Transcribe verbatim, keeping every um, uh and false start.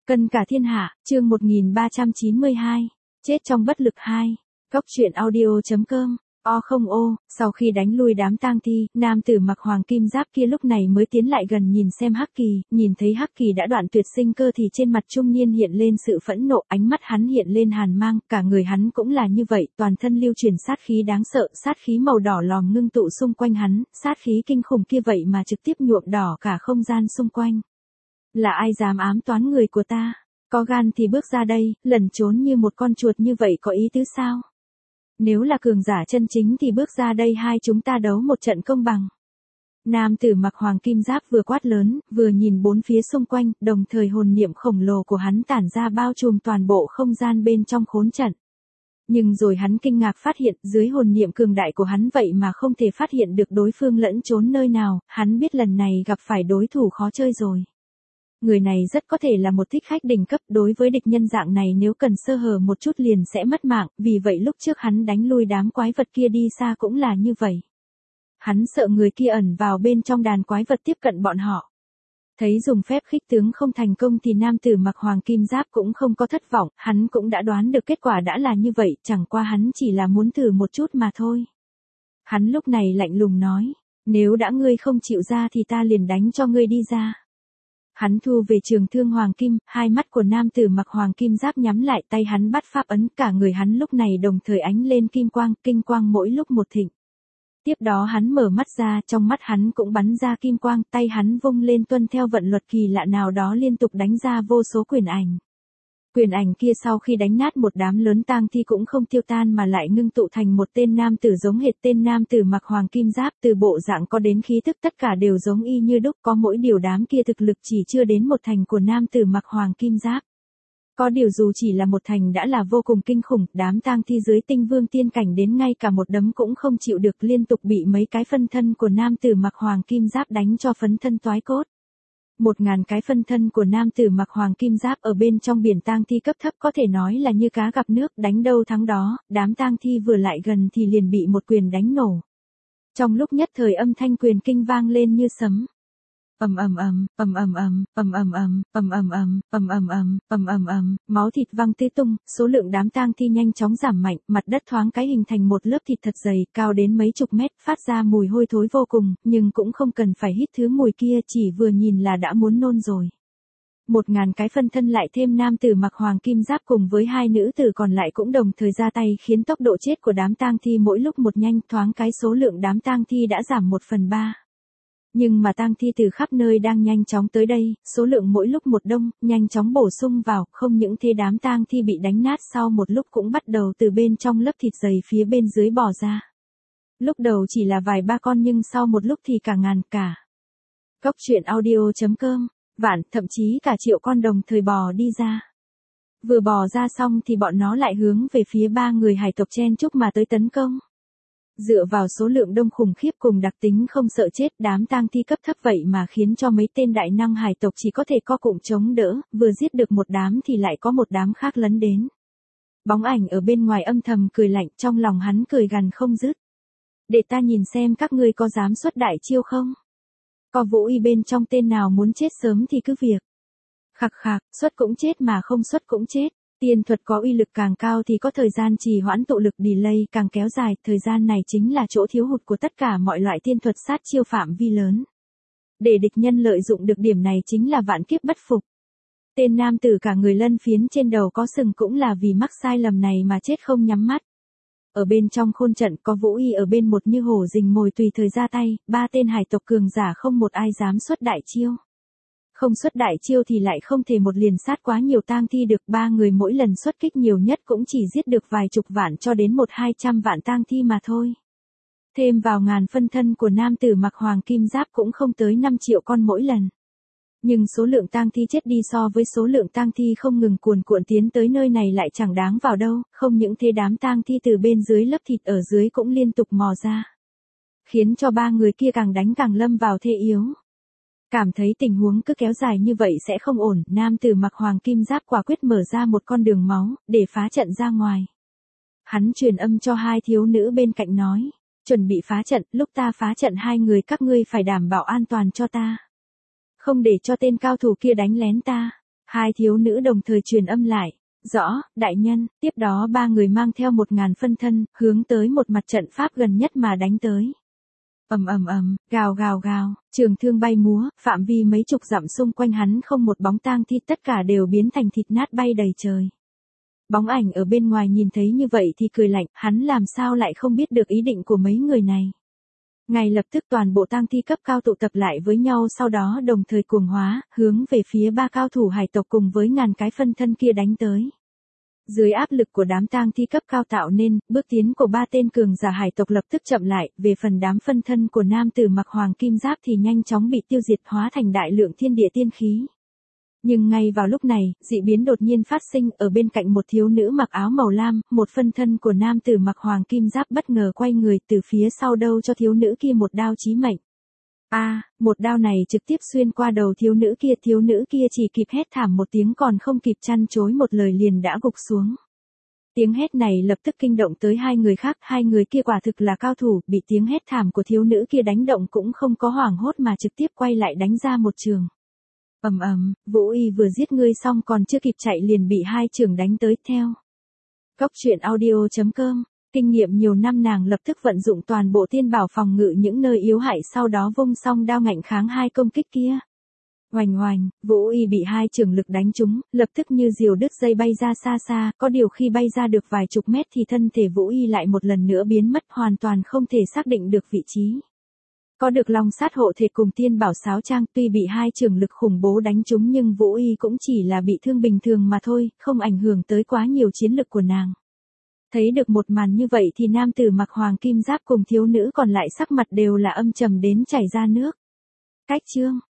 Cân cả thiên hạ, chương một nghìn ba trăm chín mươi hai. Chết trong bất lực hai. Góc truyện audio.com. O không ô, sau khi đánh lui đám tang thi, nam tử mặc hoàng kim giáp kia lúc này mới tiến lại gần nhìn xem Hắc Kỳ, nhìn thấy Hắc Kỳ đã đoạn tuyệt sinh cơ thì trên mặt trung niên hiện lên sự phẫn nộ, ánh mắt hắn hiện lên hàn mang, cả người hắn cũng là như vậy, toàn thân lưu truyền sát khí đáng sợ, sát khí màu đỏ lòm ngưng tụ xung quanh hắn, sát khí kinh khủng kia vậy mà trực tiếp nhuộm đỏ cả không gian xung quanh. Là ai dám ám toán người của ta? Có gan thì bước ra đây, lẩn trốn như một con chuột như vậy có ý tứ sao? Nếu là cường giả chân chính thì bước ra đây hai chúng ta đấu một trận công bằng. Nam tử mặc hoàng kim giáp vừa quát lớn, vừa nhìn bốn phía xung quanh, đồng thời hồn niệm khổng lồ của hắn tản ra bao trùm toàn bộ không gian bên trong khốn trận. Nhưng rồi hắn kinh ngạc phát hiện dưới hồn niệm cường đại của hắn vậy mà không thể phát hiện được đối phương lẫn trốn nơi nào, hắn biết lần này gặp phải đối thủ khó chơi rồi. Người này rất có thể là một thích khách đỉnh cấp, đối với địch nhân dạng này nếu cần sơ hở một chút liền sẽ mất mạng, vì vậy lúc trước hắn đánh lui đám quái vật kia đi xa cũng là như vậy. Hắn sợ người kia ẩn vào bên trong đàn quái vật tiếp cận bọn họ. Thấy dùng phép khích tướng không thành công thì nam tử mặc hoàng kim giáp cũng không có thất vọng, hắn cũng đã đoán được kết quả đã là như vậy, chẳng qua hắn chỉ là muốn thử một chút mà thôi. Hắn lúc này lạnh lùng nói, nếu đã ngươi không chịu ra thì ta liền đánh cho ngươi đi ra. Hắn thu về trường thương hoàng kim, hai mắt của nam tử mặc hoàng kim giáp nhắm lại, tay hắn bắt pháp ấn, cả người hắn lúc này đồng thời ánh lên kim quang, kinh quang mỗi lúc một thịnh. Tiếp đó hắn mở mắt ra, trong mắt hắn cũng bắn ra kim quang, tay hắn vung lên tuân theo vận luật kỳ lạ nào đó liên tục đánh ra vô số quyền ảnh. Quyền ảnh kia sau khi đánh nát một đám lớn tang thi cũng không tiêu tan mà lại ngưng tụ thành một tên nam tử giống hệt tên nam tử mặc hoàng kim giáp, từ bộ dạng có đến khí thức tất cả đều giống y như đúc, có mỗi điều đám kia thực lực chỉ chưa đến một thành của nam tử mặc hoàng kim giáp. Có điều dù chỉ là một thành đã là vô cùng kinh khủng, đám tang thi dưới tinh vương tiên cảnh đến ngay cả một đấm cũng không chịu được, liên tục bị mấy cái phân thân của nam tử mặc hoàng kim giáp đánh cho phấn thân toái cốt. Một ngàn cái phân thân của nam tử mặc hoàng kim giáp ở bên trong biển tang thi cấp thấp có thể nói là như cá gặp nước, đánh đâu thắng đó, đám tang thi vừa lại gần thì liền bị một quyền đánh nổ. Trong lúc nhất thời âm thanh quyền kinh vang lên như sấm. Ầm ầm ầm, ầm ầm ầm, ầm ầm ầm, ầm ầm ầm, ầm ầm ầm, ầm ầm ầm, máu thịt văng tứ tung, số lượng đám tang thi nhanh chóng giảm mạnh, mặt đất thoáng cái hình thành một lớp thịt thật dày, cao đến mấy chục mét, phát ra mùi hôi thối vô cùng, nhưng cũng không cần phải hít thứ mùi kia, chỉ vừa nhìn là đã muốn nôn rồi. Một ngàn cái phân thân lại thêm nam tử mặc hoàng kim giáp cùng với hai nữ tử còn lại cũng đồng thời ra tay khiến tốc độ chết của đám tang thi mỗi lúc một nhanh, thoáng cái số lượng đám tang thi đã giảm một phần ba. Nhưng mà tang thi từ khắp nơi đang nhanh chóng tới đây, số lượng mỗi lúc một đông, nhanh chóng bổ sung vào, không những thế đám tang thi bị đánh nát sau một lúc cũng bắt đầu từ bên trong lớp thịt dày phía bên dưới bò ra. Lúc đầu chỉ là vài ba con nhưng sau một lúc thì cả ngàn cả. Góc truyện audio.com, vạn, thậm chí cả triệu con đồng thời bò đi ra. Vừa bò ra xong thì bọn nó lại hướng về phía ba người hải tộc chen chúc mà tới tấn công. Dựa vào số lượng đông khủng khiếp cùng đặc tính không sợ chết, đám tang thi cấp thấp vậy mà khiến cho mấy tên đại năng hải tộc chỉ có thể co cụm chống đỡ, vừa giết được một đám thì lại có một đám khác lấn đến. Bóng ảnh ở bên ngoài âm thầm cười lạnh, trong lòng hắn cười gằn không dứt. Để ta nhìn xem các ngươi có dám xuất đại chiêu không? Có vũ y bên trong tên nào muốn chết sớm thì cứ việc. Khạc khạc, xuất cũng chết mà không xuất cũng chết. Tiên thuật có uy lực càng cao thì có thời gian trì hoãn tụ lực delay càng kéo dài, thời gian này chính là chỗ thiếu hụt của tất cả mọi loại tiên thuật sát chiêu phạm vi lớn. Để địch nhân lợi dụng được điểm này chính là vạn kiếp bất phục. Tên nam tử cả người lân phiến trên đầu có sừng cũng là vì mắc sai lầm này mà chết không nhắm mắt. Ở bên trong khôn trận có vũ y ở bên một như hổ rình mồi tùy thời ra tay, ba tên hải tộc cường giả không một ai dám xuất đại chiêu. Không xuất đại chiêu thì lại không thể một liền sát quá nhiều tang thi được, ba người mỗi lần xuất kích nhiều nhất cũng chỉ giết được vài chục vạn cho đến một hai trăm vạn tang thi mà thôi. Thêm vào ngàn phân thân của nam tử mặc hoàng kim giáp cũng không tới năm triệu con mỗi lần. Nhưng số lượng tang thi chết đi so với số lượng tang thi không ngừng cuồn cuộn tiến tới nơi này lại chẳng đáng vào đâu, không những thế đám tang thi từ bên dưới lớp thịt ở dưới cũng liên tục mò ra. Khiến cho ba người kia càng đánh càng lâm vào thế yếu. Cảm thấy tình huống cứ kéo dài như vậy sẽ không ổn, nam tử mặc hoàng kim giáp quả quyết mở ra một con đường máu, để phá trận ra ngoài. Hắn truyền âm cho hai thiếu nữ bên cạnh nói, chuẩn bị phá trận, lúc ta phá trận hai người các ngươi phải đảm bảo an toàn cho ta. Không để cho tên cao thủ kia đánh lén ta. Hai thiếu nữ đồng thời truyền âm lại. Rõ, đại nhân, tiếp đó ba người mang theo một ngàn phân thân, hướng tới một mặt trận pháp gần nhất mà đánh tới. Ầm ầm ầm, gào gào gào, trường thương bay múa, phạm vi mấy chục dặm xung quanh hắn không một bóng tang thi, tất cả đều biến thành thịt nát bay đầy trời. Bóng ảnh ở bên ngoài nhìn thấy như vậy thì cười lạnh, hắn làm sao lại không biết được ý định của mấy người này. Ngay lập tức toàn bộ tang thi cấp cao tụ tập lại với nhau, sau đó đồng thời cuồng hóa, hướng về phía ba cao thủ hải tộc cùng với ngàn cái phân thân kia đánh tới. Dưới áp lực của đám tang thi cấp cao tạo nên, bước tiến của ba tên cường giả hải tộc lập tức chậm lại, về phần đám phân thân của nam tử mặc hoàng kim giáp thì nhanh chóng bị tiêu diệt, hóa thành đại lượng thiên địa tiên khí. Nhưng ngay vào lúc này, dị biến đột nhiên phát sinh, ở bên cạnh một thiếu nữ mặc áo màu lam, một phân thân của nam tử mặc hoàng kim giáp bất ngờ quay người từ phía sau đâu cho thiếu nữ kia một đao chí mệnh. A, à, một đao này trực tiếp xuyên qua đầu thiếu nữ kia, thiếu nữ kia chỉ kịp hét thảm một tiếng, còn không kịp chăn chối một lời liền đã gục xuống. Tiếng hét này lập tức kinh động tới hai người khác, hai người kia quả thực là cao thủ, bị tiếng hét thảm của thiếu nữ kia đánh động cũng không có hoảng hốt mà trực tiếp quay lại đánh ra một trường. Ầm ầm, Vũ Y vừa giết ngươi xong còn chưa kịp chạy liền bị hai trường đánh tới theo. Cốc truyện audio chấm com. Kinh nghiệm nhiều năm nàng lập tức vận dụng toàn bộ tiên bảo phòng ngự những nơi yếu hại, sau đó vung song đao ngạnh kháng hai công kích kia. Oành oành, Vũ Y bị hai trường lực đánh trúng, lập tức như diều đứt dây bay ra xa xa, có điều khi bay ra được vài chục mét thì thân thể Vũ Y lại một lần nữa biến mất, hoàn toàn không thể xác định được vị trí. Có được long sát hộ thể cùng tiên bảo sáo trang, tuy bị hai trường lực khủng bố đánh trúng nhưng Vũ Y cũng chỉ là bị thương bình thường mà thôi, không ảnh hưởng tới quá nhiều chiến lực của nàng. Thấy được một màn như vậy thì nam tử mặc hoàng kim giáp cùng thiếu nữ còn lại sắc mặt đều là âm trầm đến chảy ra nước. Cách chương